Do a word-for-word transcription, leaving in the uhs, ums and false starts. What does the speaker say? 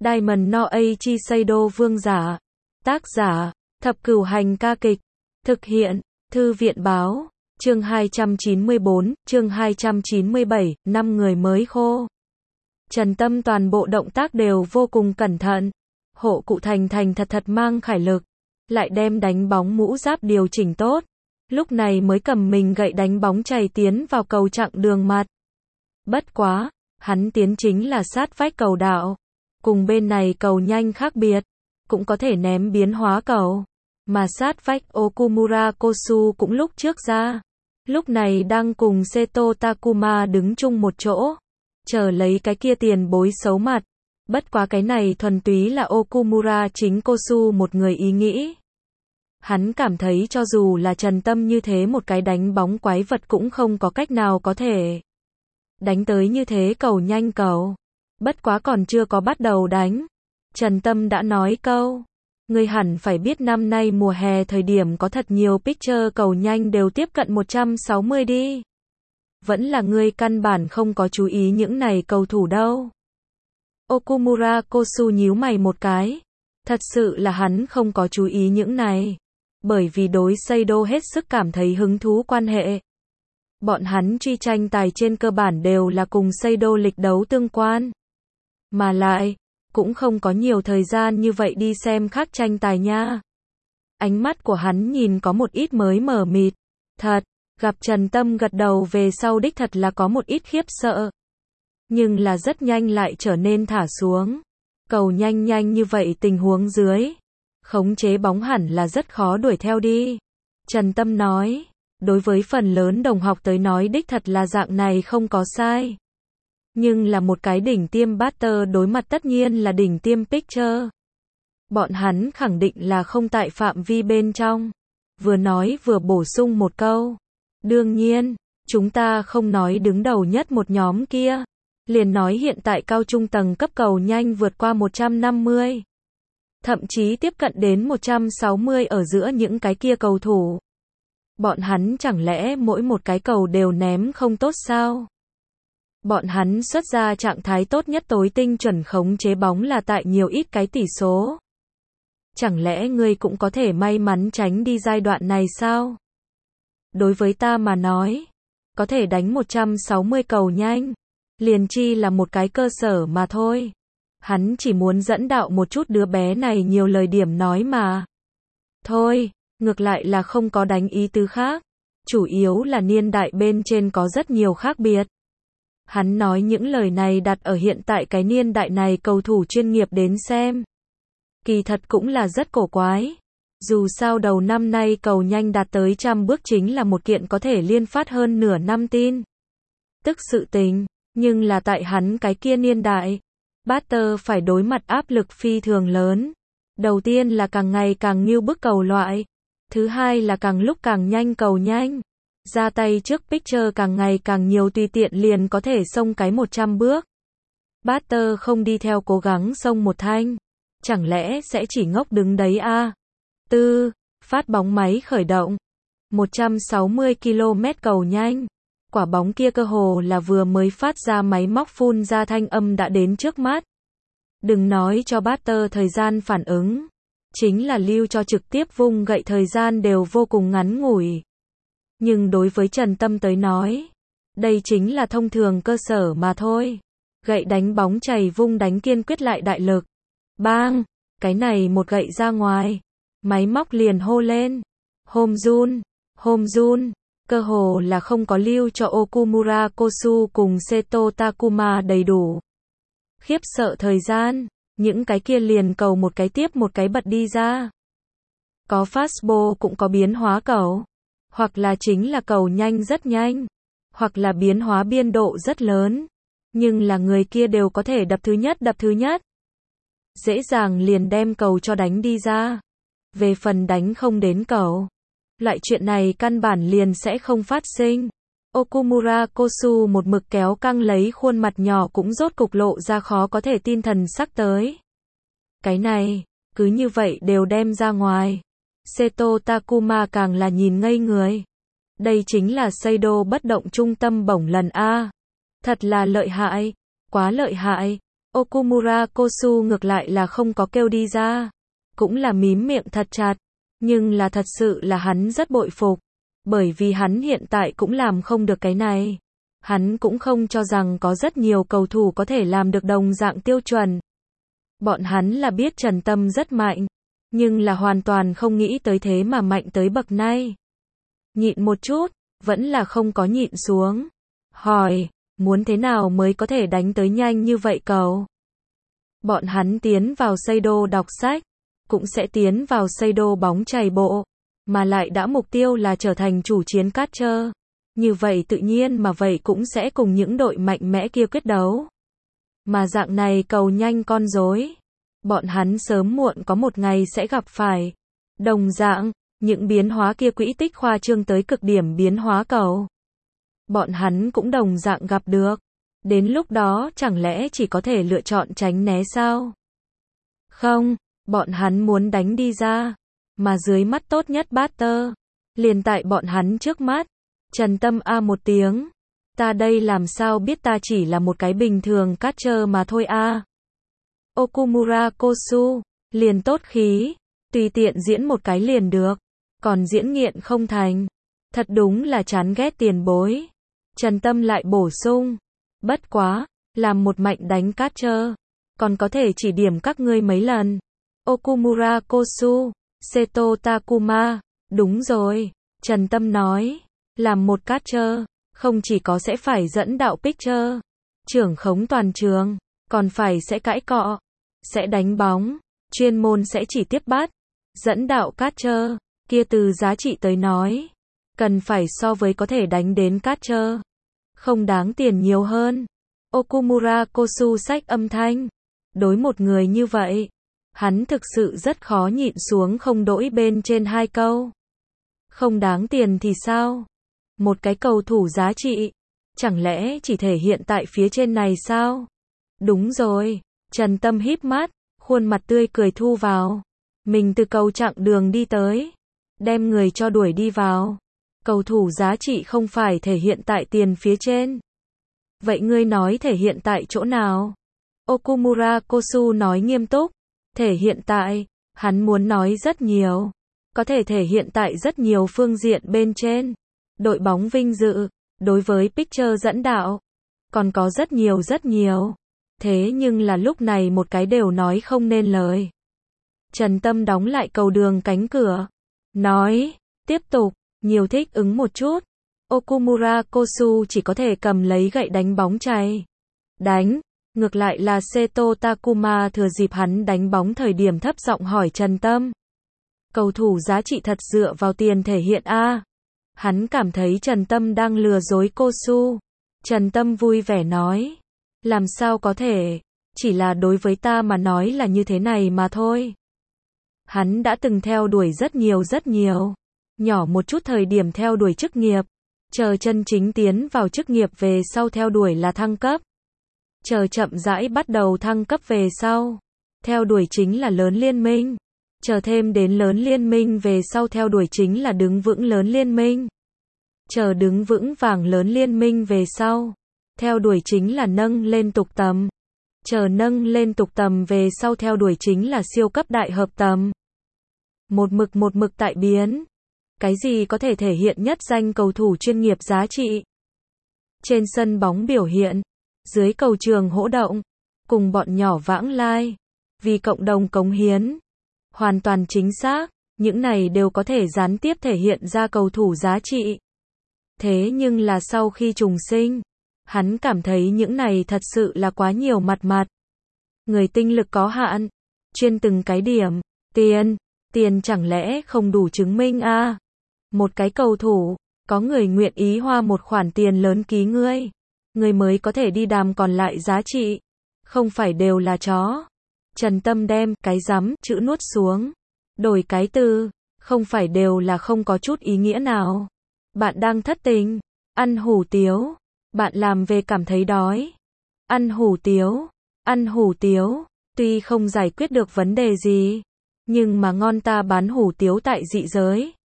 Diamond no Eiichi Seido vương giả. Tác giả, Thập Cửu Hành ca kịch. Thực hiện, Thư viện báo. Chương hai trăm chín mươi bốn, chương hai trăm chín mươi bảy, năm người mới khô. Trần Tâm toàn bộ động tác đều vô cùng cẩn thận. Hộ cụ thành thành thật thật mang khải lực. Lại đem đánh bóng mũ giáp điều chỉnh tốt. Lúc này mới cầm mình gậy đánh bóng chày tiến vào cầu chặng đường mặt. Bất quá, hắn tiến chính là sát vách cầu đạo. Cùng bên này cầu nhanh khác biệt. Cũng có thể ném biến hóa cầu. Mà sát vách Okumura Kosu cũng lúc trước ra. Lúc này đang cùng Seto Takuma đứng chung một chỗ. Chờ lấy cái kia tiền bối xấu mặt. Bất quá cái này thuần túy là Okumura chính Kosu một người ý nghĩ. Hắn cảm thấy cho dù là Trần Tâm như thế một cái đánh bóng quái vật cũng không có cách nào có thể đánh tới như thế cầu nhanh cầu. Bất quá còn chưa có bắt đầu đánh. Trần Tâm đã nói câu. Ngươi hẳn phải biết năm nay mùa hè thời điểm có thật nhiều pitcher cầu nhanh đều tiếp cận một trăm sáu mươi đi. Vẫn là ngươi căn bản không có chú ý những này cầu thủ đâu. Okumura Kosu nhíu mày một cái. Thật sự là hắn không có chú ý những này. Bởi vì đối Seido hết sức cảm thấy hứng thú quan hệ. Bọn hắn truy tranh tài trên cơ bản đều là cùng Seido lịch đấu tương quan. Mà lại, cũng không có nhiều thời gian như vậy đi xem khác tranh tài nha. Ánh mắt của hắn nhìn có một ít mới mờ mịt. Thật, gặp Trần Tâm gật đầu về sau đích thật là có một ít khiếp sợ. Nhưng là rất nhanh lại trở nên thả xuống. Cầu nhanh nhanh như vậy tình huống dưới. Khống chế bóng hẳn là rất khó đuổi theo đi. Trần Tâm nói, đối với phần lớn đồng học tới nói đích thật là dạng này không có sai. Nhưng là một cái đỉnh tiêm batter đối mặt tất nhiên là đỉnh tiêm pitcher. Bọn hắn khẳng định là không tại phạm vi bên trong. Vừa nói vừa bổ sung một câu. Đương nhiên, chúng ta không nói đứng đầu nhất một nhóm kia. Liền nói hiện tại cao trung tầng cấp cầu nhanh vượt qua một trăm năm mươi. Thậm chí tiếp cận đến một trăm sáu mươi ở giữa những cái kia cầu thủ. Bọn hắn chẳng lẽ mỗi một cái cầu đều ném không tốt sao? Bọn hắn xuất ra trạng thái tốt nhất tối tinh chuẩn khống chế bóng là tại nhiều ít cái tỷ số. Chẳng lẽ ngươi cũng có thể may mắn tránh đi giai đoạn này sao? Đối với ta mà nói, có thể đánh một trăm sáu mươi cầu nhanh, liền chi là một cái cơ sở mà thôi. Hắn chỉ muốn dẫn đạo một chút đứa bé này nhiều lời điểm nói mà. Thôi, ngược lại là không có đánh ý tứ khác. Chủ yếu là niên đại bên trên có rất nhiều khác biệt. Hắn nói những lời này đặt ở hiện tại cái niên đại này cầu thủ chuyên nghiệp đến xem. Kỳ thật cũng là rất cổ quái. Dù sao đầu năm nay cầu nhanh đạt tới trăm bước chính là một kiện có thể liên phát hơn nửa năm tin. Tức sự tình, nhưng là tại hắn cái kia niên đại. Batter phải đối mặt áp lực phi thường lớn. Đầu tiên là càng ngày càng nghiêu bức cầu loại. Thứ hai là càng lúc càng nhanh cầu nhanh. Ra tay trước pitcher càng ngày càng nhiều tùy tiện liền có thể xông cái một trăm bước. Batter không đi theo cố gắng xông một thanh. Chẳng lẽ sẽ chỉ ngốc đứng đấy a? Tư, phát bóng máy khởi động. một trăm sáu mươi ki lô mét cầu nhanh. Quả bóng kia cơ hồ là vừa mới phát ra máy móc phun ra thanh âm đã đến trước mắt. Đừng nói cho batter thời gian phản ứng. Chính là lưu cho trực tiếp vung gậy thời gian đều vô cùng ngắn ngủi. Nhưng đối với Trần Tâm tới nói, đây chính là thông thường cơ sở mà thôi. Gậy đánh bóng chày vung đánh kiên quyết lại đại lực. Bang! Cái này một gậy ra ngoài. Máy móc liền hô lên. Home run! Home run! Cơ hồ là không có lưu cho Okumura Kosu cùng Seto Takuma đầy đủ. Khiếp sợ thời gian, những cái kia liền cầu một cái tiếp một cái bật đi ra. Có fastball cũng có biến hóa cầu. Hoặc là chính là cầu nhanh rất nhanh. Hoặc là biến hóa biên độ rất lớn. Nhưng là người kia đều có thể đập thứ nhất đập thứ nhất. Dễ dàng liền đem cầu cho đánh đi ra. Về phần đánh không đến cầu. Loại chuyện này căn bản liền sẽ không phát sinh. Okumura Kosu một mực kéo căng lấy khuôn mặt nhỏ cũng rốt cục lộ ra khó có thể tin thần sắc tới. Cái này, cứ như vậy đều đem ra ngoài. Seto Takuma càng là nhìn ngây người. Đây chính là Seido bất động trung tâm bổng lần A. Thật là lợi hại, quá lợi hại. Okumura Kosu ngược lại là không có kêu đi ra. Cũng là mím miệng thật chặt. Nhưng là thật sự là hắn rất bội phục. Bởi vì hắn hiện tại cũng làm không được cái này. Hắn cũng không cho rằng có rất nhiều cầu thủ có thể làm được đồng dạng tiêu chuẩn. Bọn hắn là biết Trần Tâm rất mạnh. Nhưng là hoàn toàn không nghĩ tới thế mà mạnh tới bậc này. Nhịn một chút, vẫn là không có nhịn xuống. Hỏi, muốn thế nào mới có thể đánh tới nhanh như vậy cầu? Bọn hắn tiến vào Seido đọc sách, cũng sẽ tiến vào Seido bóng chày bộ, mà lại đã mục tiêu là trở thành chủ chiến catcher. Như vậy tự nhiên mà vậy cũng sẽ cùng những đội mạnh mẽ kia quyết đấu. Mà dạng này cầu nhanh con rối, bọn hắn sớm muộn có một ngày sẽ gặp phải. Đồng dạng, những biến hóa kia quỹ tích khoa trương tới cực điểm biến hóa cầu. Bọn hắn cũng đồng dạng gặp được. Đến lúc đó chẳng lẽ chỉ có thể lựa chọn tránh né sao? Không, bọn hắn muốn đánh đi ra. Mà dưới mắt tốt nhất batter. Liền tại bọn hắn trước mắt. Trần Tâm a một tiếng. Ta đây làm sao biết ta chỉ là một cái bình thường catcher mà thôi a. Okumura Kosu, liền tốt khí. Tùy tiện diễn một cái liền được. Còn diễn nghiện không thành. Thật đúng là chán ghét tiền bối. Trần Tâm lại bổ sung. Bất quá, làm một mạnh đánh catcher. Còn có thể chỉ điểm các ngươi mấy lần. Okumura Kosu, Seto Takuma. Đúng rồi, Trần Tâm nói. Làm một catcher, không chỉ có sẽ phải dẫn đạo pitcher, trưởng khống toàn trường, còn phải sẽ cãi cọ, sẽ đánh bóng, chuyên môn sẽ chỉ tiếp bắt, dẫn đạo catcher, kia từ giá trị tới nói, cần phải so với có thể đánh đến catcher, không đáng tiền nhiều hơn. Okumura Kosu xách âm thanh, đối một người như vậy, hắn thực sự rất khó nhịn xuống không đỗi bên trên hai câu. Không đáng tiền thì sao? Một cái cầu thủ giá trị, chẳng lẽ chỉ thể hiện tại phía trên này sao? Đúng rồi, Trần Tâm híp mắt, khuôn mặt tươi cười thu vào. Mình từ cầu chặng đường đi tới, đem người cho đuổi đi vào. Cầu thủ giá trị không phải thể hiện tại tiền phía trên. Vậy ngươi nói thể hiện tại chỗ nào? Okumura Kosu nói nghiêm túc. Thể hiện tại, hắn muốn nói rất nhiều. Có thể thể hiện tại rất nhiều phương diện bên trên. Đội bóng vinh dự, đối với pitcher dẫn đạo, còn có rất nhiều rất nhiều. Thế nhưng là lúc này một cái đều nói không nên lời. Trần Tâm đóng lại cầu đường cánh cửa. Nói, tiếp tục, nhiều thích ứng một chút. Okumura Kosu chỉ có thể cầm lấy gậy đánh bóng chày. Đánh, ngược lại là Seto Takuma thừa dịp hắn đánh bóng thời điểm thấp giọng hỏi Trần Tâm. Cầu thủ giá trị thật dựa vào tiền thể hiện a. Hắn cảm thấy Trần Tâm đang lừa dối Kosu. Trần Tâm vui vẻ nói. Làm sao có thể, chỉ là đối với ta mà nói là như thế này mà thôi. Hắn đã từng theo đuổi rất nhiều rất nhiều. Nhỏ một chút thời điểm theo đuổi chức nghiệp. Chờ chân chính tiến vào chức nghiệp về sau theo đuổi là thăng cấp. Chờ chậm rãi bắt đầu thăng cấp về sau. Theo đuổi chính là lớn liên minh. Chờ thêm đến lớn liên minh về sau theo đuổi chính là đứng vững lớn liên minh. Chờ đứng vững vàng lớn liên minh về sau. Theo đuổi chính là nâng lên tục tầm. Chờ nâng lên tục tầm về sau theo đuổi chính là siêu cấp đại hợp tầm. Một mực một mực tại biến. Cái gì có thể thể hiện nhất danh cầu thủ chuyên nghiệp giá trị? Trên sân bóng biểu hiện. Dưới cầu trường hỗ động. Cùng bọn nhỏ vãng lai. Vì cộng đồng cống hiến. Hoàn toàn chính xác, những này đều có thể gián tiếp thể hiện ra cầu thủ giá trị. Thế nhưng là sau khi trùng sinh, hắn cảm thấy những này thật sự là quá nhiều mặt mặt. Người tinh lực có hạn, chuyên từng cái điểm, tiền, tiền chẳng lẽ không đủ chứng minh a? À? Một cái cầu thủ, có người nguyện ý hoa một khoản tiền lớn ký ngươi, ngươi mới có thể đi đàm còn lại giá trị, không phải đều là chó. Trần Tâm đem cái rắm chữ nuốt xuống. Đổi cái từ, không phải đều là không có chút ý nghĩa nào. Bạn đang thất tình, ăn hủ tiếu, bạn làm về cảm thấy đói. Ăn hủ tiếu, ăn hủ tiếu, tuy không giải quyết được vấn đề gì, nhưng mà ngon ta bán hủ tiếu tại dị giới.